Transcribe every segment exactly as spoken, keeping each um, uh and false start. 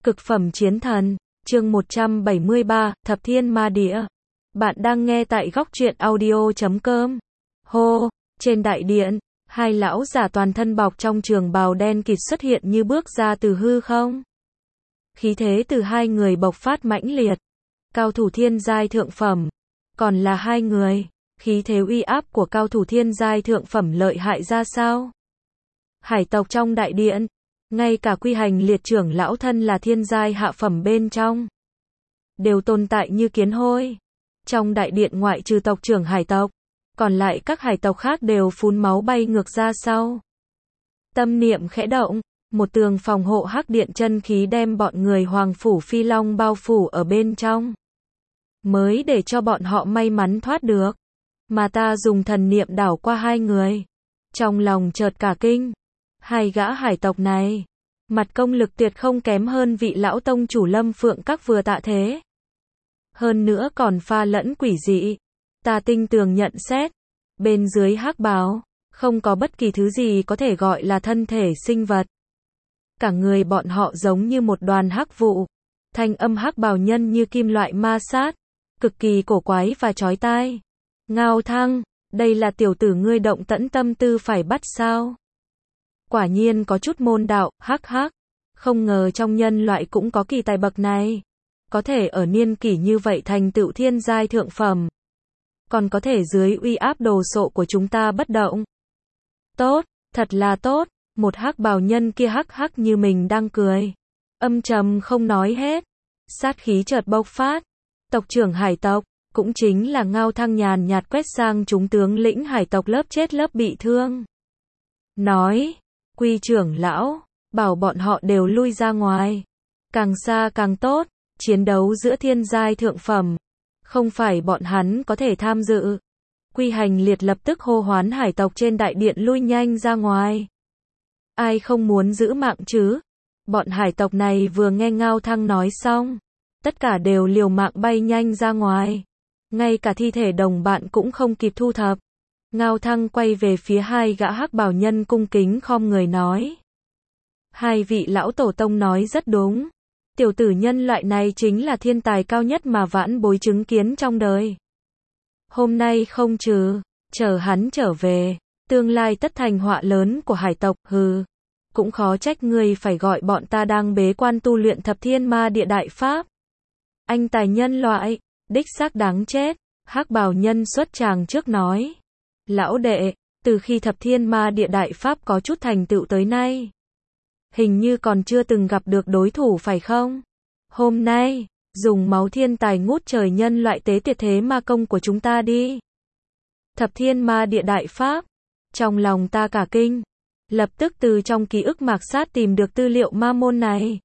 Cực phẩm chiến thần, chương một trăm bảy mươi ba, Thập Thiên Ma Địa. Bạn đang nghe tại góc truyện audio chấm com. Hô, trên đại điện, hai lão giả toàn thân bọc trong trường bào đen kịt xuất hiện như bước ra từ hư không. Khí thế từ hai người bộc phát mãnh liệt, cao thủ thiên giai thượng phẩm, còn là hai người, khí thế uy áp của cao thủ thiên giai thượng phẩm lợi hại ra sao? Hải tộc trong đại điện, ngay cả quy hành liệt trưởng lão thân là thiên giai hạ phẩm bên trong, đều tồn tại như kiến hôi. Trong đại điện ngoại trừ tộc trưởng hải tộc, còn lại các hải tộc khác đều phun máu bay ngược ra sau. Tâm niệm khẽ động, một tường phòng hộ hắc điện chân khí đem bọn người Hoàng Phủ Phi Long bao phủ ở bên trong, mới để cho bọn họ may mắn thoát được. Mà ta dùng thần niệm đảo qua hai người, trong lòng chợt cả kinh. Hai gã hải tộc này, mặt công lực tuyệt không kém hơn vị lão tông chủ Lâm Phượng Các vừa tạ thế. Hơn nữa còn pha lẫn quỷ dị. Ta tinh tường nhận xét, bên dưới hắc bào, không có bất kỳ thứ gì có thể gọi là thân thể sinh vật. Cả người bọn họ giống như một đoàn hắc vụ, thanh âm hắc bào nhân như kim loại ma sát, cực kỳ cổ quái và chói tai. Ngao Thăng, đây là tiểu tử ngươi động tẫn tâm tư phải bắt sao? Quả nhiên có chút môn đạo, hắc hắc. Không ngờ trong nhân loại cũng có kỳ tài bậc này. Có thể ở niên kỷ như vậy thành tựu thiên giai thượng phẩm. Còn có thể dưới uy áp đồ sộ của chúng ta bất động. Tốt, thật là tốt. Một hắc bào nhân kia hắc hắc như mình đang cười. Âm trầm không nói hết. Sát khí chợt bộc phát. Tộc trưởng hải tộc, cũng chính là Ngao Thăng nhàn nhạt quét sang chúng tướng lĩnh hải tộc lớp chết lớp bị thương. Nói, Quy trưởng lão, bảo bọn họ đều lui ra ngoài. Càng xa càng tốt, chiến đấu giữa thiên giai thượng phẩm, không phải bọn hắn có thể tham dự. Quy hành liệt lập tức hô hoán hải tộc trên đại điện lui nhanh ra ngoài. Ai không muốn giữ mạng chứ? Bọn hải tộc này vừa nghe Ngao Thăng nói xong, tất cả đều liều mạng bay nhanh ra ngoài. Ngay cả thi thể đồng bạn cũng không kịp thu thập. Ngao Thăng quay về phía hai gã hắc bào nhân cung kính khom người nói. Hai vị lão tổ tông nói rất đúng. Tiểu tử nhân loại này chính là thiên tài cao nhất mà vãn bối chứng kiến trong đời. Hôm nay không trừ, chờ hắn trở về, tương lai tất thành họa lớn của hải tộc, hừ. Cũng khó trách ngươi phải gọi bọn ta đang bế quan tu luyện thập thiên ma địa đại pháp. Anh tài nhân loại, đích xác đáng chết, hắc bào nhân xuất tràng trước nói. Lão đệ, từ khi thập thiên ma địa đại pháp có chút thành tựu tới nay, hình như còn chưa từng gặp được đối thủ phải không? Hôm nay, dùng máu thiên tài ngút trời nhân loại tế tiệt thế ma công của chúng ta đi. Thập thiên ma địa đại pháp, trong lòng ta cả kinh, lập tức từ trong ký ức mạc sát tìm được tư liệu ma môn này.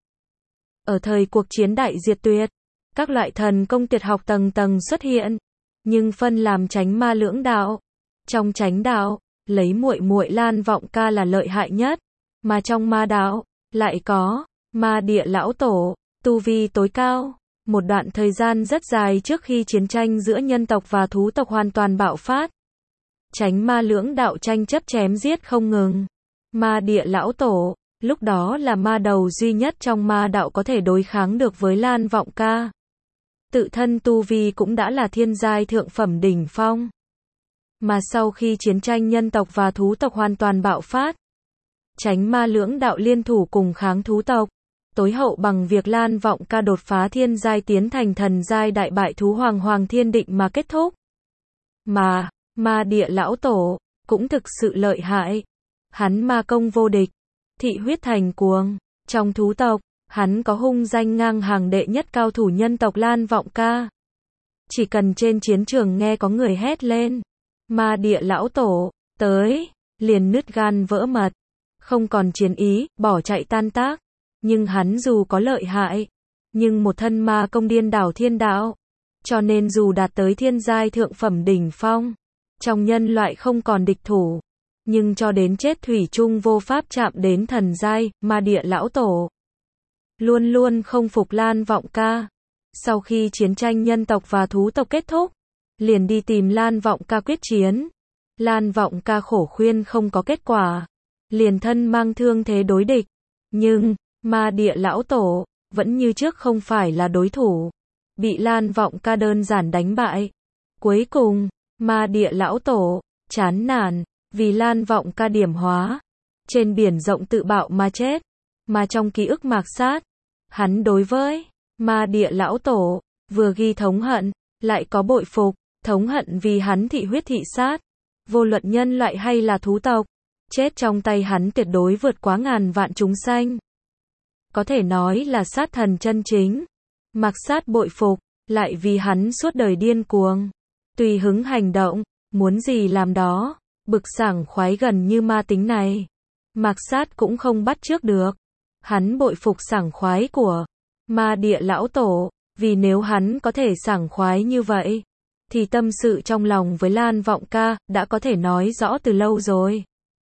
Ở thời cuộc chiến đại diệt tuyệt, các loại thần công tuyệt học tầng tầng xuất hiện, nhưng phân làm chánh ma lưỡng đạo. Trong chánh đạo, lấy muội muội Lan Vọng Ca là lợi hại nhất, mà trong ma đạo, lại có ma địa lão tổ, tu vi tối cao. Một đoạn thời gian rất dài trước khi chiến tranh giữa nhân tộc và thú tộc hoàn toàn bạo phát, chánh ma lưỡng đạo tranh chấp chém giết không ngừng. Ma địa lão tổ, lúc đó là ma đầu duy nhất trong ma đạo có thể đối kháng được với Lan Vọng Ca. Tự thân tu vi cũng đã là thiên giai thượng phẩm đỉnh phong. Mà sau khi chiến tranh nhân tộc và thú tộc hoàn toàn bạo phát, chánh ma lưỡng đạo liên thủ cùng kháng thú tộc, tối hậu bằng việc Lan Vọng Ca đột phá thiên giai tiến thành thần giai đại bại thú hoàng Hoàng Thiên Định mà kết thúc. Mà, ma địa lão tổ, cũng thực sự lợi hại. Hắn ma công vô địch, thị huyết thành cuồng. Trong thú tộc, hắn có hung danh ngang hàng đệ nhất cao thủ nhân tộc Lan Vọng Ca. Chỉ cần trên chiến trường nghe có người hét lên, ma địa lão tổ, tới, liền nứt gan vỡ mật, không còn chiến ý, bỏ chạy tan tác. Nhưng hắn dù có lợi hại, nhưng một thân ma công điên đảo thiên đạo, cho nên dù đạt tới thiên giai thượng phẩm đỉnh phong, trong nhân loại không còn địch thủ, nhưng cho đến chết thủy chung vô pháp chạm đến thần giai. Ma địa lão tổ luôn luôn không phục Lan Vọng Ca. Sau khi chiến tranh nhân tộc và thú tộc kết thúc, liền đi tìm Lan Vọng Ca quyết chiến. Lan Vọng Ca khổ khuyên không có kết quả, liền thân mang thương thế đối địch. Nhưng, ma địa lão tổ, vẫn như trước không phải là đối thủ, bị Lan Vọng Ca đơn giản đánh bại. Cuối cùng, Ma Địa lão tổ chán nản, vì Lan Vọng Ca điểm hóa, trên biển rộng tự bạo mà chết. Mà trong ký ức Mạc Sát, hắn đối với Ma Địa lão tổ vừa ghi thống hận, lại có bội phục, thống hận vì hắn thị huyết thị sát, vô luận nhân loại hay là thú tộc, chết trong tay hắn tuyệt đối vượt quá ngàn vạn chúng sanh. Có thể nói là sát thần chân chính. Mạc Sát bội phục, lại vì hắn suốt đời điên cuồng, tùy hứng hành động, muốn gì làm đó, bực sảng khoái gần như ma tính này. Mạc Sát cũng không bắt chước được. Hắn bội phục sảng khoái của Ma Địa lão tổ, vì nếu hắn có thể sảng khoái như vậy, thì tâm sự trong lòng với Lan Vọng Ca đã có thể nói rõ từ lâu rồi.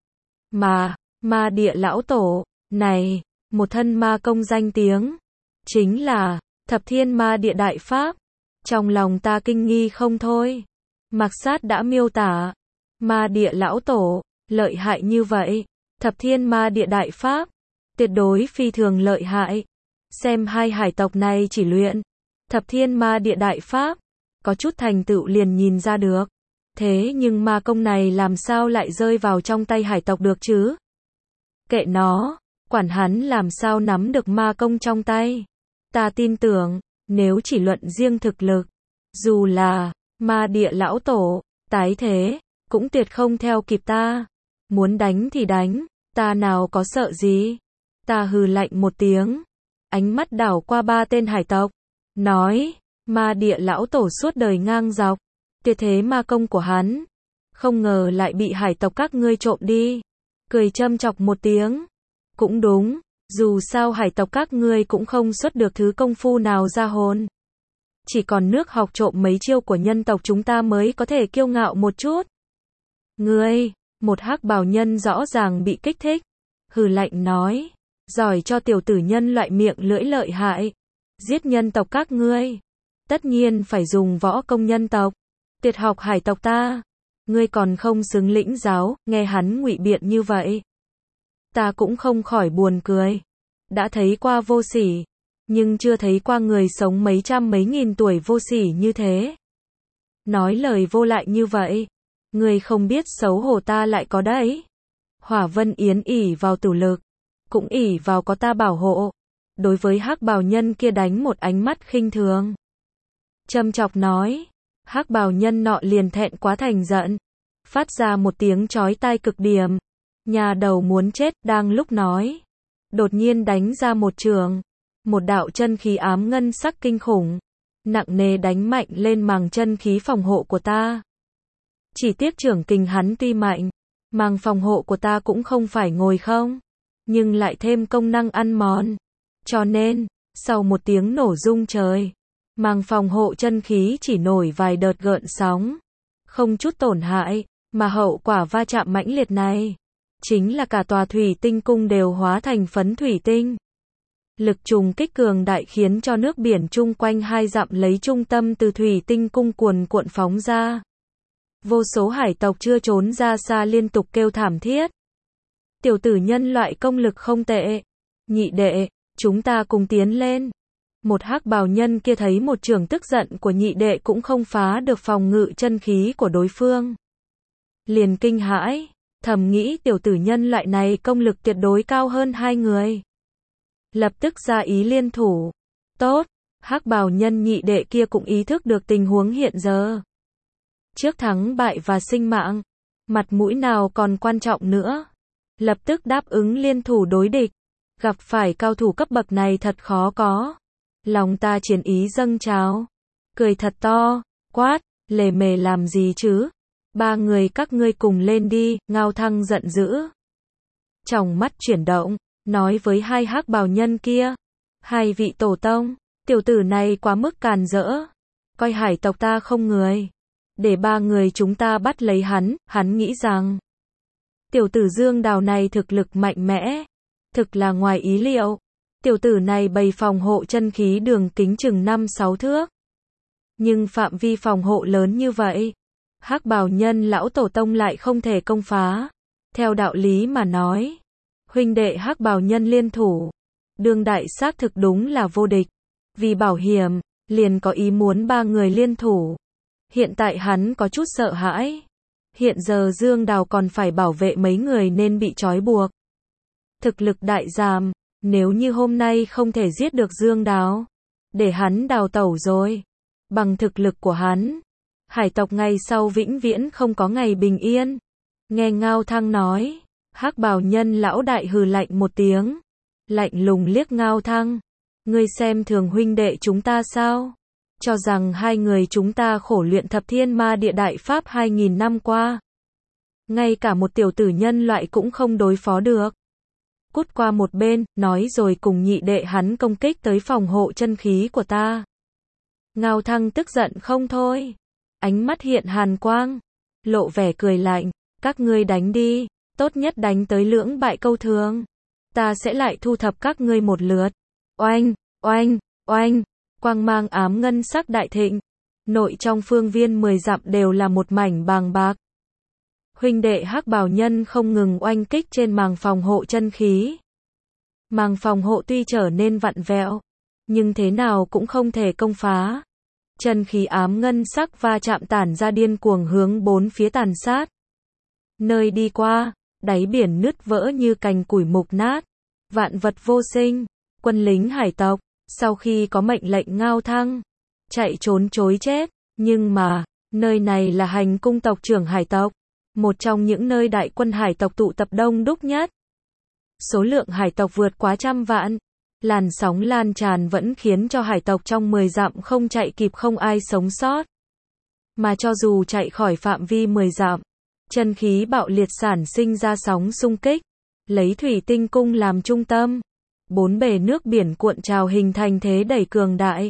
Mà, Ma Địa lão tổ này, một thân ma công danh tiếng, chính là Thập Thiên Ma Địa Đại Pháp. Trong lòng ta kinh nghi không thôi. Mạc Sát đã miêu tả Ma Địa lão tổ lợi hại như vậy, Thập Thiên Ma Địa Đại Pháp tuyệt đối phi thường lợi hại. Xem hai hải tộc này chỉ luyện Thập Thiên Ma Địa Đại Pháp, có chút thành tựu liền nhìn ra được. Thế nhưng ma công này làm sao lại rơi vào trong tay hải tộc được chứ? Kệ nó, quản hắn làm sao nắm được ma công trong tay. Ta tin tưởng, nếu chỉ luận riêng thực lực, dù là Ma Địa lão tổ tái thế, cũng tuyệt không theo kịp ta. Muốn đánh thì đánh, ta nào có sợ gì. Ta hừ lạnh một tiếng, ánh mắt đảo qua ba tên hải tộc, nói, Ma Địa lão tổ suốt đời ngang dọc, tuyệt thế ma công của hắn, không ngờ lại bị hải tộc các ngươi trộm đi. Cười châm chọc một tiếng, cũng đúng, dù sao hải tộc các ngươi cũng không xuất được thứ công phu nào ra hồn. Chỉ còn nước học trộm mấy chiêu của nhân tộc chúng ta mới có thể kiêu ngạo một chút. Ngươi, một hắc bào nhân rõ ràng bị kích thích, hừ lạnh nói, giỏi cho tiểu tử nhân loại miệng lưỡi lợi hại, giết nhân tộc các ngươi, tất nhiên phải dùng võ công nhân tộc, tuyệt học hải tộc ta, ngươi còn không xứng lĩnh giáo. Nghe hắn ngụy biện như vậy, ta cũng không khỏi buồn cười. Đã thấy qua vô sỉ, nhưng chưa thấy qua người sống mấy trăm mấy nghìn tuổi vô sỉ như thế. Nói lời vô lại như vậy, người không biết xấu hổ ta lại có đấy. Hỏa Vân Yến ỷ vào tử lực, cũng ỷ vào có ta bảo hộ, đối với hắc bào nhân kia đánh một ánh mắt khinh thường. Châm chọc nói, hắc bào nhân nọ liền thẹn quá thành giận, phát ra một tiếng chói tai cực điểm. Nhà đầu muốn chết. Đang lúc nói, đột nhiên đánh ra một trường, một đạo chân khí ám ngân sắc kinh khủng, nặng nề đánh mạnh lên màng chân khí phòng hộ của ta. Chỉ tiếc trưởng kình hắn tuy mạnh, màng phòng hộ của ta cũng không phải ngồi không, nhưng lại thêm công năng ăn mòn. Cho nên, sau một tiếng nổ rung trời, màng phòng hộ chân khí chỉ nổi vài đợt gợn sóng, không chút tổn hại, mà hậu quả va chạm mãnh liệt này, chính là cả tòa thủy tinh cung đều hóa thành phấn thủy tinh. Lực trùng kích cường đại khiến cho nước biển chung quanh hai dặm lấy trung tâm từ thủy tinh cung cuồn cuộn phóng ra. Vô số hải tộc chưa trốn ra xa liên tục kêu thảm thiết. Tiểu tử nhân loại công lực không tệ. Nhị đệ, chúng ta cùng tiến lên. Một hắc bào nhân kia thấy một trường tức giận của nhị đệ cũng không phá được phòng ngự chân khí của đối phương, liền kinh hãi, thầm nghĩ tiểu tử nhân loại này công lực tuyệt đối cao hơn hai người. Lập tức ra ý liên thủ. Tốt, hắc bào nhân nhị đệ kia cũng ý thức được tình huống hiện giờ. Trước thắng bại và sinh mạng, mặt mũi nào còn quan trọng nữa. Lập tức đáp ứng liên thủ đối địch. Gặp phải cao thủ cấp bậc này thật khó có. Lòng ta chiến ý dâng trào, cười thật to, quát, lề mề làm gì chứ? Ba người các ngươi cùng lên đi. Ngao Thăng giận dữ, trong mắt chuyển động, nói với hai hắc bào nhân kia, hai vị tổ tông, tiểu tử này quá mức càn rỡ, coi hải tộc ta không người, để ba người chúng ta bắt lấy hắn. Hắn nghĩ rằng tiểu tử Dương Đào này thực lực mạnh mẽ, thực là ngoài ý liệu. Tiểu tử này bày phòng hộ chân khí đường kính chừng năm sáu thước, nhưng phạm vi phòng hộ lớn như vậy, hắc bào nhân lão tổ tông lại không thể công phá. Theo đạo lý mà nói, huynh đệ hắc bào nhân liên thủ, đương đại xác thực đúng là vô địch. Vì bảo hiểm, liền có ý muốn ba người liên thủ. Hiện tại hắn có chút sợ hãi. Hiện giờ Dương Đào còn phải bảo vệ mấy người nên bị trói buộc. Thực lực đại giảm, nếu như hôm nay không thể giết được Dương Đào, để hắn đào tẩu rồi. Bằng thực lực của hắn, hải tộc ngày sau vĩnh viễn không có ngày bình yên. Nghe Ngao Thăng nói, Hắc Bào Nhân lão đại hừ lạnh một tiếng, lạnh lùng liếc Ngao Thăng. Ngươi xem thường huynh đệ chúng ta sao? Cho rằng hai người chúng ta khổ luyện thập thiên ma địa đại pháp hai nghìn năm qua. Ngay cả một tiểu tử nhân loại cũng không đối phó được. Cút qua một bên, nói rồi cùng nhị đệ hắn công kích tới phòng hộ chân khí của ta. Ngao Thăng tức giận không thôi. Ánh mắt hiện hàn quang, lộ vẻ cười lạnh. Các ngươi đánh đi, tốt nhất đánh tới lưỡng bại câu thương. Ta sẽ lại thu thập các ngươi một lượt. Oanh, oanh, oanh, quang mang ám ngân sắc đại thịnh. Nội trong phương viên mười dặm đều là một mảnh bàng bạc. Huynh đệ Hắc Bào Nhân không ngừng oanh kích trên màng phòng hộ chân khí. Màng phòng hộ tuy trở nên vặn vẹo, nhưng thế nào cũng không thể công phá. Chân khí ám ngân sắc va chạm tản ra điên cuồng hướng bốn phía tàn sát. Nơi đi qua, đáy biển nứt vỡ như cành củi mục nát. Vạn vật vô sinh, quân lính hải tộc, sau khi có mệnh lệnh Ngao Thăng, chạy trốn chối chết. Nhưng mà, nơi này là hành cung tộc trưởng hải tộc. Một trong những nơi đại quân hải tộc tụ tập đông đúc nhất. Số lượng hải tộc vượt quá trăm vạn. Làn sóng lan tràn vẫn khiến cho hải tộc trong mười dặm không chạy kịp, không ai sống sót. Mà cho dù chạy khỏi phạm vi mười dặm, chân khí bạo liệt sản sinh ra sóng xung kích, lấy thủy tinh cung làm trung tâm. Bốn bề nước biển cuộn trào hình thành thế đẩy cường đại.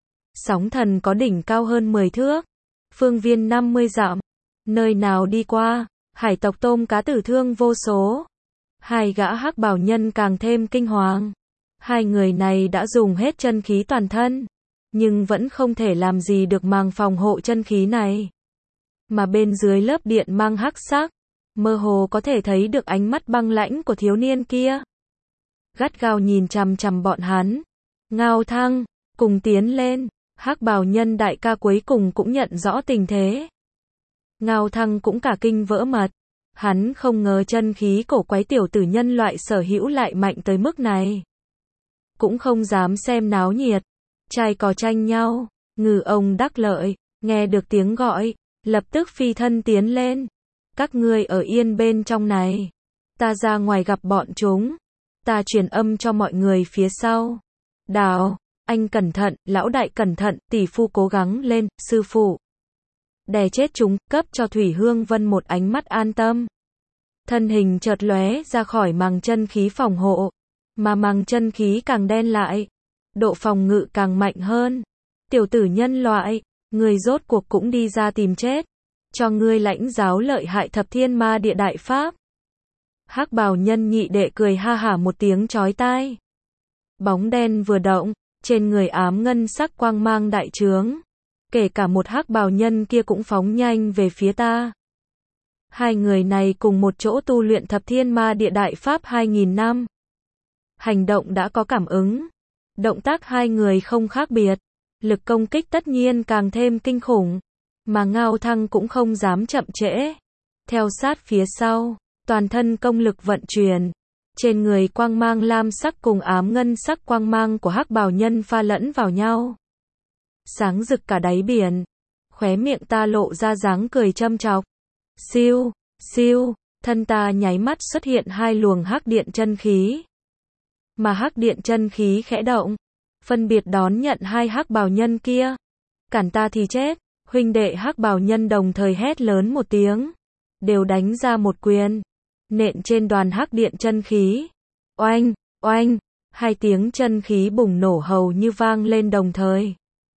Sóng thần có đỉnh cao hơn mười thước, phương viên năm mươi dặm. Nơi nào đi qua, hải tộc tôm cá tử thương vô số. Hai gã Hắc Bào Nhân càng thêm kinh hoàng. Hai người này đã dùng hết chân khí toàn thân, nhưng vẫn không thể làm gì được màng phòng hộ chân khí này. Mà bên dưới lớp điện mang hắc sắc, mơ hồ có thể thấy được ánh mắt băng lãnh của thiếu niên kia. Gắt gao nhìn chằm chằm bọn hắn. Ngao Thăng, cùng tiến lên. Hắc Bào Nhân đại ca cuối cùng cũng nhận rõ tình thế. Ngao Thăng cũng cả kinh vỡ mật. Hắn không ngờ chân khí cổ quái tiểu tử nhân loại sở hữu lại mạnh tới mức này. Cũng không dám xem náo nhiệt. Trai cò tranh nhau, ngư ông đắc lợi, nghe được tiếng gọi, lập tức phi thân tiến lên. Các ngươi ở yên bên trong này. Ta ra ngoài gặp bọn chúng. Ta truyền âm cho mọi người phía sau. Đào, anh cẩn thận, lão đại cẩn thận, tỷ phu cố gắng lên, sư phụ. Đè chết chúng, cấp cho Thủy Hương Vân một ánh mắt an tâm. Thân hình chợt lóe ra khỏi màng chân khí phòng hộ, mà màng chân khí càng đen lại, độ phòng ngự càng mạnh hơn. Tiểu tử nhân loại, người rốt cuộc cũng đi ra tìm chết, cho ngươi lãnh giáo lợi hại thập thiên ma địa đại pháp. Hắc Bào Nhân nhị đệ cười ha hả một tiếng chói tai. Bóng đen vừa động, trên người ám ngân sắc quang mang đại trướng. Kể cả một Hắc Bào Nhân kia cũng phóng nhanh về phía ta. Hai người này cùng một chỗ tu luyện thập thiên ma địa đại pháp hai nghìn năm. Hành động đã có cảm ứng. Động tác hai người không khác biệt. Lực công kích tất nhiên càng thêm kinh khủng. Mà Ngao Thăng cũng không dám chậm trễ. Theo sát phía sau, toàn thân công lực vận chuyển. Trên người quang mang lam sắc cùng ám ngân sắc quang mang của Hắc Bào Nhân pha lẫn vào nhau. Sáng rực cả đáy biển. Khóe miệng ta lộ ra dáng cười châm chọc. Siêu, siêu, thân ta nháy mắt xuất hiện hai luồng hắc điện chân khí. Mà hắc điện chân khí khẽ động, phân biệt đón nhận hai Hắc Bào Nhân kia. Cản ta thì chết. Huynh đệ Hắc Bào Nhân đồng thời hét lớn một tiếng, đều đánh ra một quyền, nện trên đoàn hắc điện chân khí. Oanh, oanh, hai tiếng chân khí bùng nổ hầu như vang lên đồng thời.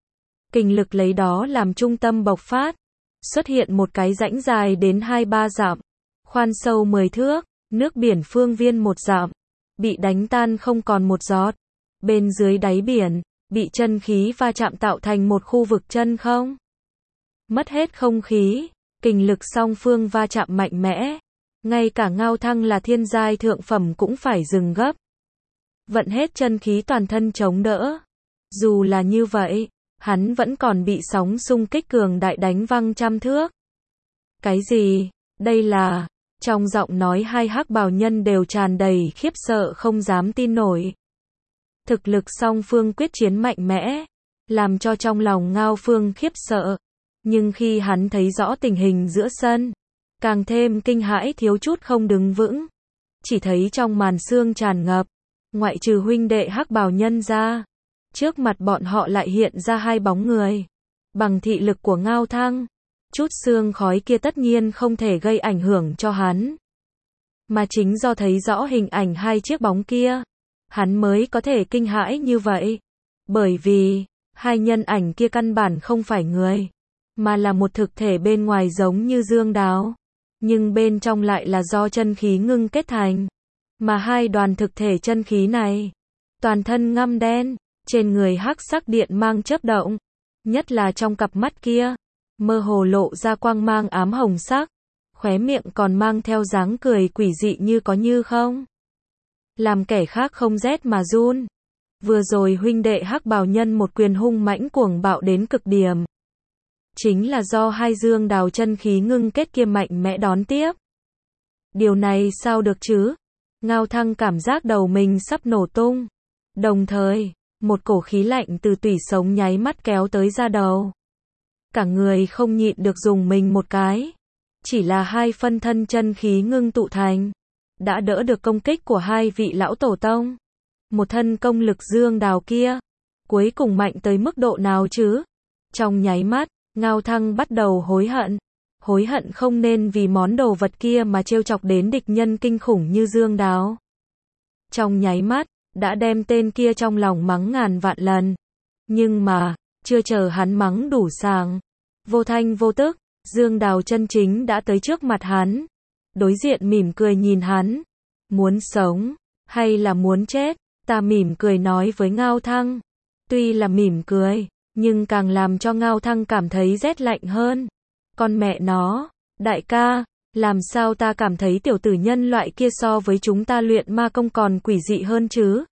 Kình lực lấy đó làm trung tâm bộc phát, xuất hiện một cái rãnh dài đến hai ba dặm, khoan sâu mười thước, nước biển phương viên một dặm, bị đánh tan không còn một giọt. Bên dưới đáy biển, bị chân khí va chạm tạo thành một khu vực chân không. Mất hết không khí, kình lực song phương va chạm mạnh mẽ. Ngay cả Ngao Thăng là thiên giai thượng phẩm cũng phải dừng gấp. vận hết chân khí toàn thân chống đỡ. Dù là như vậy, hắn vẫn còn bị sóng xung kích cường đại đánh văng trăm thước. Cái gì? Đây là... Trong giọng nói hai hắc bào nhân đều tràn đầy khiếp sợ không dám tin nổi. Thực lực song phương quyết chiến mạnh mẽ, làm cho trong lòng Ngao Phương khiếp sợ. Nhưng khi hắn thấy rõ tình hình giữa sân, càng thêm kinh hãi thiếu chút không đứng vững. Chỉ thấy trong màn sương tràn ngập, ngoại trừ huynh đệ hắc bào nhân ra, trước mặt bọn họ lại hiện ra hai bóng người. Bằng thị lực của Ngao Thăng, chút sương khói kia tất nhiên không thể gây ảnh hưởng cho hắn. Mà chính do thấy rõ hình ảnh hai chiếc bóng kia, hắn mới có thể kinh hãi như vậy. Bởi vì, hai nhân ảnh kia căn bản không phải người, mà là một thực thể bên ngoài giống như dương đáo, nhưng bên trong lại là do chân khí ngưng kết thành. Mà hai đoàn thực thể chân khí này, toàn thân ngăm đen, trên người hắc sắc điện mang chớp động, nhất là trong cặp mắt kia, mơ hồ lộ ra quang mang ám hồng sắc, khóe miệng còn mang theo dáng cười quỷ dị như có như không. Làm kẻ khác không rét mà run. Vừa rồi huynh đệ hắc bào nhân một quyền hung mãnh cuồng bạo đến cực điểm. Chính là do hai dương đào chân khí ngưng kết kia mạnh mẽ đón tiếp. Điều này sao được chứ? Ngao Thăng cảm giác đầu mình sắp nổ tung. Đồng thời, một cổ khí lạnh từ tủy sống nháy mắt kéo tới da đầu. Cả người không nhịn được dùng mình một cái. Chỉ là hai phân thân chân khí ngưng tụ thành, đã đỡ được công kích của hai vị lão tổ tông. Một thân công lực dương đào kia, cuối cùng mạnh tới mức độ nào chứ? Trong nháy mắt, Ngao Thăng bắt đầu hối hận. Hối hận không nên vì món đồ vật kia mà trêu chọc đến địch nhân kinh khủng như dương đáo. Trong nháy mắt, đã đem tên kia trong lòng mắng ngàn vạn lần. Nhưng mà, chưa chờ hắn mắng đủ sàng, vô thanh vô tức, dương đào chân chính đã tới trước mặt hắn. Đối diện mỉm cười nhìn hắn. Muốn sống, hay là muốn chết? Ta mỉm cười nói với Ngao Thăng. Tuy là mỉm cười, nhưng càng làm cho Ngao Thăng cảm thấy rét lạnh hơn. Con mẹ nó, đại ca, làm sao ta cảm thấy tiểu tử nhân loại kia so với chúng ta luyện ma công còn quỷ dị hơn chứ?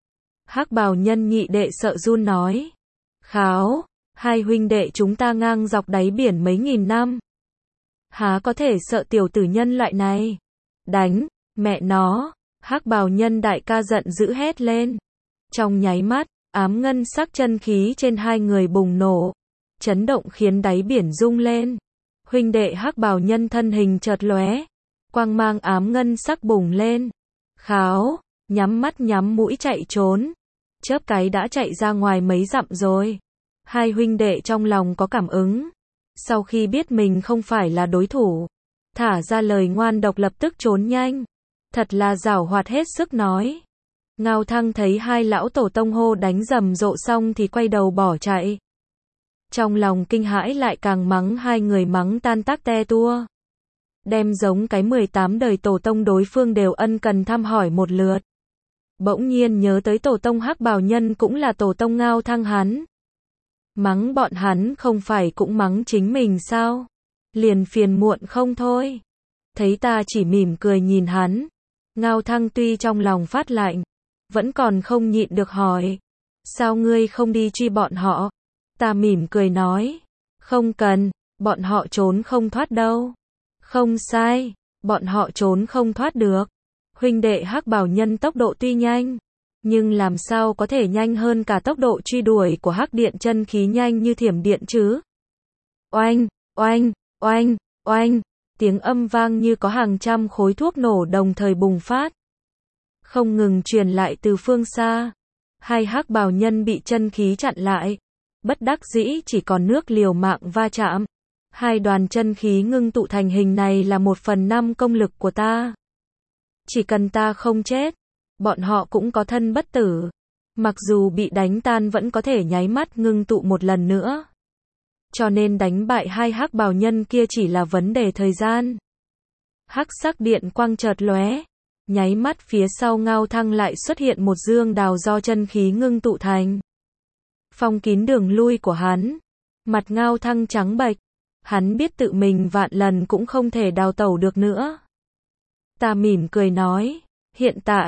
Hắc bào nhân nhị đệ sợ run nói. Kháo, hai huynh đệ chúng ta ngang dọc đáy biển mấy nghìn năm. Há có thể sợ tiểu tử nhân loại này? Đánh, mẹ nó, hắc bào nhân đại ca giận dữ hét lên. Trong nháy mắt, ám ngân sắc chân khí trên hai người bùng nổ, chấn động khiến đáy biển rung lên. Huynh đệ hắc bào nhân thân hình chợt lóe, quang mang ám ngân sắc bùng lên. Kháo, nhắm mắt nhắm mũi chạy trốn. Chớp cái đã chạy ra ngoài mấy dặm rồi. Hai huynh đệ trong lòng có cảm ứng. Sau khi biết mình không phải là đối thủ, thả ra lời ngoan độc lập tức trốn nhanh. Thật là giảo hoạt hết sức nói. Ngao Thăng thấy hai lão tổ tông hô đánh rầm rộ xong thì quay đầu bỏ chạy. Trong lòng kinh hãi lại càng mắng hai người mắng tan tác te tua. Đem giống cái mười tám đời tổ tông đối phương đều ân cần thăm hỏi một lượt. Bỗng nhiên nhớ tới tổ tông hắc bào nhân cũng là tổ tông Ngao Thăng hắn. Mắng bọn hắn không phải cũng mắng chính mình sao? Liền phiền muộn không thôi. Thấy ta chỉ mỉm cười nhìn hắn. Ngao Thăng tuy trong lòng phát lạnh, vẫn còn không nhịn được hỏi. Sao ngươi không đi truy bọn họ? Ta mỉm cười nói. Không cần, bọn họ trốn không thoát đâu. Không sai, bọn họ trốn không thoát được. Huynh đệ hắc bào nhân tốc độ tuy nhanh, nhưng làm sao có thể nhanh hơn cả tốc độ truy đuổi của hắc điện chân khí nhanh như thiểm điện chứ? Oanh, oanh, oanh, oanh, tiếng âm vang như có hàng trăm khối thuốc nổ đồng thời bùng phát. Không ngừng truyền lại từ phương xa. Hai hắc bào nhân bị chân khí chặn lại. Bất đắc dĩ chỉ còn nước liều mạng va chạm. Hai đoàn chân khí ngưng tụ thành hình này là một phần năm công lực của ta. Chỉ cần ta không chết, bọn họ cũng có thân bất tử. Mặc dù bị đánh tan vẫn có thể nháy mắt ngưng tụ một lần nữa. Cho nên đánh bại hai hắc bào nhân kia chỉ là vấn đề thời gian. Hắc sắc điện quang chợt lóe, nháy mắt phía sau Ngao Thăng lại xuất hiện một dương đào do chân khí ngưng tụ thành. Phong kín đường lui của hắn. Mặt Ngao Thăng trắng bệch. Hắn biết tự mình vạn lần cũng không thể đào tẩu được nữa. Ta mỉm cười nói. Hiện tại,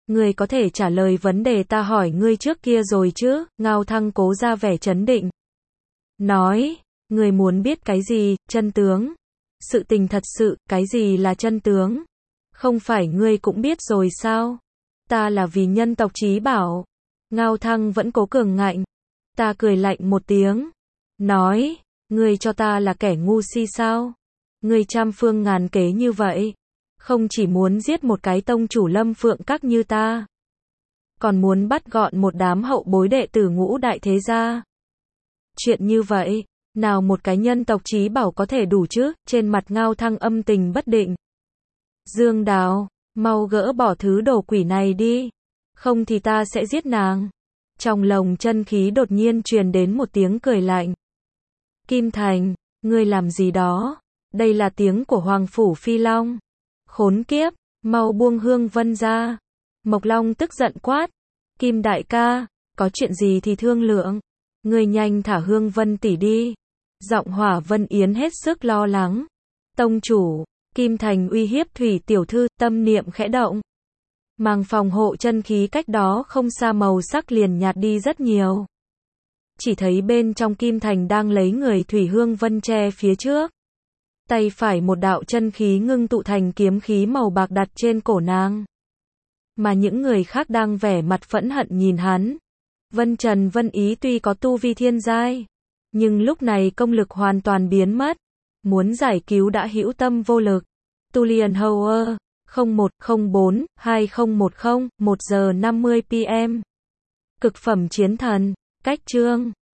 Ngươi có thể trả lời vấn đề ta hỏi ngươi trước kia rồi chứ? Ngao Thăng cố ra vẻ trấn định. Nói, ngươi muốn biết cái gì, chân tướng? Sự tình thật sự, cái gì là chân tướng? Không phải ngươi cũng biết rồi sao? Ta là vì nhân tộc trí bảo. Ngao Thăng vẫn cố cường ngạnh. Ta cười lạnh một tiếng. Nói, ngươi cho ta là kẻ ngu si sao? Ngươi trăm phương ngàn kế như vậy. Không chỉ muốn giết một cái tông chủ Lâm Phượng Các như ta. Còn muốn bắt gọn một đám hậu bối đệ tử ngũ đại thế gia. Chuyện như vậy, nào một cái nhân tộc trí bảo có thể đủ chứ? Trên mặt Ngao Thăng âm tình bất định. Dương Đào, mau gỡ bỏ thứ đồ quỷ này đi. Không thì ta sẽ giết nàng. Trong lồng chân khí đột nhiên truyền đến một tiếng cười lạnh. Kim Thành, ngươi làm gì đó? Đây là tiếng của Hoàng Phủ Phi Long. Khốn kiếp, mau buông Hương Vân ra. Mộc Long tức giận quát. Kim đại ca, có chuyện gì thì thương lượng. Ngươi nhanh thả Hương Vân tỷ đi. Giọng Hỏa Vân Yến hết sức lo lắng. Tông chủ, Kim Thành uy hiếp Thủy tiểu thư, tâm niệm khẽ động. Màng phòng hộ chân khí cách đó không xa màu sắc liền nhạt đi rất nhiều. Chỉ thấy bên trong Kim Thành đang lấy người Thủy Hương Vân che phía trước. Tay phải một đạo chân khí ngưng tụ thành kiếm khí màu bạc đặt trên cổ nàng. Mà những người khác đang vẻ mặt phẫn hận nhìn hắn. Vân Trần Vân Ý tuy có tu vi thiên giai, nhưng lúc này công lực hoàn toàn biến mất. Muốn giải cứu đã hữu tâm vô lực. Tulian Hauer, không một không bốn hai không một không, một giờ năm mươi p m. Cực phẩm chiến thần, cách chương.